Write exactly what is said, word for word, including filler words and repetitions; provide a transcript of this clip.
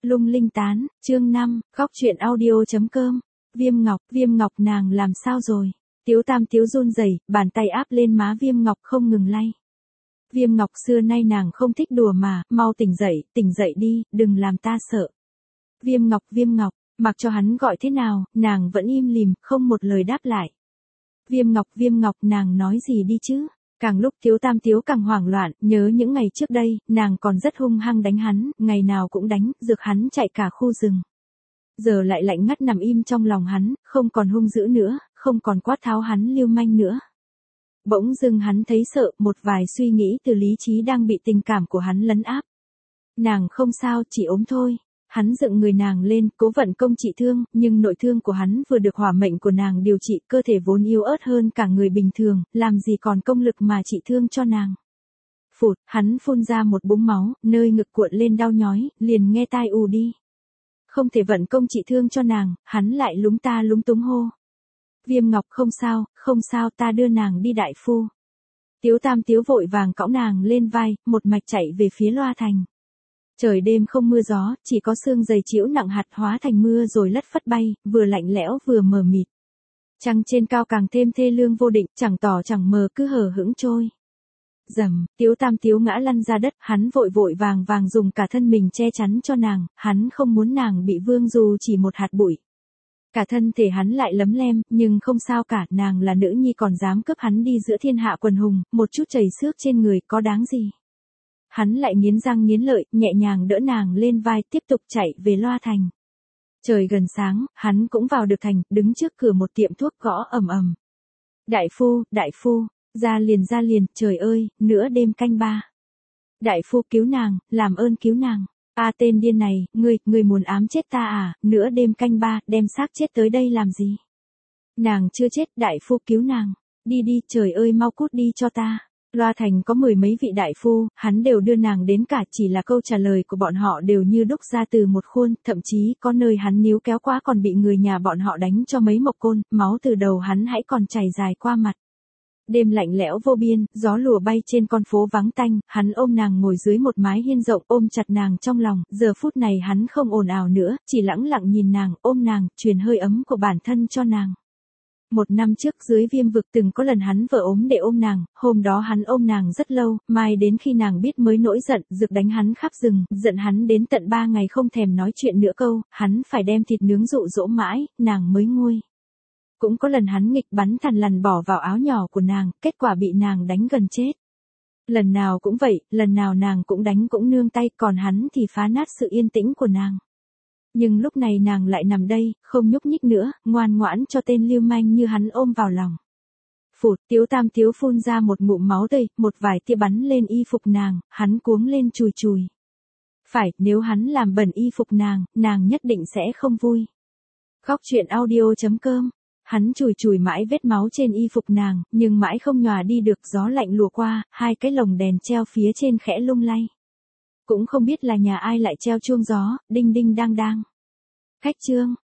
Lung linh tán, chương năm, khóc chuyện audio.com. Viêm Ngọc, Viêm Ngọc nàng làm sao rồi? Tiếu Tam Tiếu run rẩy, bàn tay áp lên má Viêm Ngọc không ngừng lay. Viêm Ngọc xưa nay nàng không thích đùa mà, mau tỉnh dậy, tỉnh dậy đi, đừng làm ta sợ. Viêm Ngọc, Viêm Ngọc, mặc cho hắn gọi thế nào, nàng vẫn im lìm, không một lời đáp lại. Viêm Ngọc, Viêm Ngọc, nàng nói gì đi chứ? Càng lúc Tiếu Tam Tiếu càng hoảng loạn, nhớ những ngày trước đây, nàng còn rất hung hăng đánh hắn, ngày nào cũng đánh, rực hắn chạy cả khu rừng. Giờ lại lạnh ngắt nằm im trong lòng hắn, không còn hung dữ nữa, không còn quát tháo hắn lưu manh nữa. Bỗng dưng hắn thấy sợ, một vài suy nghĩ từ lý trí đang bị tình cảm của hắn lấn áp. Nàng không sao, chỉ ốm thôi. Hắn dựng người nàng lên, cố vận công trị thương, nhưng nội thương của hắn vừa được hỏa mệnh của nàng điều trị, cơ thể vốn yếu ớt hơn cả người bình thường, làm gì còn công lực mà trị thương cho nàng. Phụt, hắn phun ra một búng máu, nơi ngực cuộn lên đau nhói, liền nghe tai ù đi. Không thể vận công trị thương cho nàng, hắn lại lúng ta lúng túng hô. Viêm Ngọc không sao, không sao, ta đưa nàng đi đại phu. Tiếu Tam Tiếu vội vàng cõng nàng lên vai, một mạch chạy về phía Loa Thành. Trời đêm không mưa gió, chỉ có sương dày chiếu nặng hạt hóa thành mưa rồi lất phất bay, vừa lạnh lẽo vừa mờ mịt. Trăng trên cao càng thêm thê lương vô định, chẳng tỏ chẳng mờ cứ hờ hững trôi. Rầm, Tiếu Tam Tiếu ngã lăn ra đất, hắn vội vội vàng vàng dùng cả thân mình che chắn cho nàng, hắn không muốn nàng bị vương dù chỉ một hạt bụi. Cả thân thể hắn lại lấm lem, nhưng không sao cả, nàng là nữ nhi còn dám cướp hắn đi giữa thiên hạ quần hùng, một chút chảy xước trên người có đáng gì. Hắn lại nghiến răng nghiến lợi, nhẹ nhàng đỡ nàng lên vai, tiếp tục chạy về Loa Thành. Trời gần sáng, hắn cũng vào được thành, đứng trước cửa một tiệm thuốc gõ ầm ầm. Đại phu, đại phu, ra liền ra liền, trời ơi, nửa đêm canh ba. Đại phu cứu nàng, làm ơn cứu nàng. A tên điên này, ngươi, ngươi muốn ám chết ta à, nửa đêm canh ba, đem xác chết tới đây làm gì? Nàng chưa chết, đại phu cứu nàng. Đi đi, trời ơi mau cút đi cho ta. Loa Thành có mười mấy vị đại phu, hắn đều đưa nàng đến cả, chỉ là câu trả lời của bọn họ đều như đúc ra từ một khuôn, thậm chí có nơi hắn níu kéo quá còn bị người nhà bọn họ đánh cho mấy mộc côn, máu từ đầu hắn hãy còn chảy dài qua mặt. Đêm lạnh lẽo vô biên, gió lùa bay trên con phố vắng tanh, hắn ôm nàng ngồi dưới một mái hiên rộng, ôm chặt nàng trong lòng, giờ phút này hắn không ồn ào nữa, chỉ lẳng lặng nhìn nàng, ôm nàng, truyền hơi ấm của bản thân cho nàng. Một năm trước dưới Viêm vực từng có lần hắn vợ ốm để ôm nàng, hôm đó hắn ôm nàng rất lâu, mai đến khi nàng biết mới nổi giận, rực đánh hắn khắp rừng, giận hắn đến tận ba ngày không thèm nói chuyện nữa câu, hắn phải đem thịt nướng dụ dỗ mãi, nàng mới nguôi. Cũng có lần hắn nghịch bắn thằn lằn bỏ vào áo nhỏ của nàng, kết quả bị nàng đánh gần chết. Lần nào cũng vậy, lần nào nàng cũng đánh cũng nương tay, còn hắn thì phá nát sự yên tĩnh của nàng. Nhưng lúc này nàng lại nằm đây, không nhúc nhích nữa, ngoan ngoãn cho tên lưu manh như hắn ôm vào lòng. Phụt, Tiếu Tam Tiếu phun ra một ngụm máu tươi, một vài tia bắn lên y phục nàng, hắn cuống lên chùi chùi. Phải, nếu hắn làm bẩn y phục nàng, nàng nhất định sẽ không vui. Khóc chuyện audio.com. Hắn chùi chùi mãi vết máu trên y phục nàng, nhưng mãi không nhòa đi được, gió lạnh lùa qua, hai cái lồng đèn treo phía trên khẽ lung lay. Cũng không biết là nhà ai lại treo chuông gió, đinh đinh đang đang. Khách trương,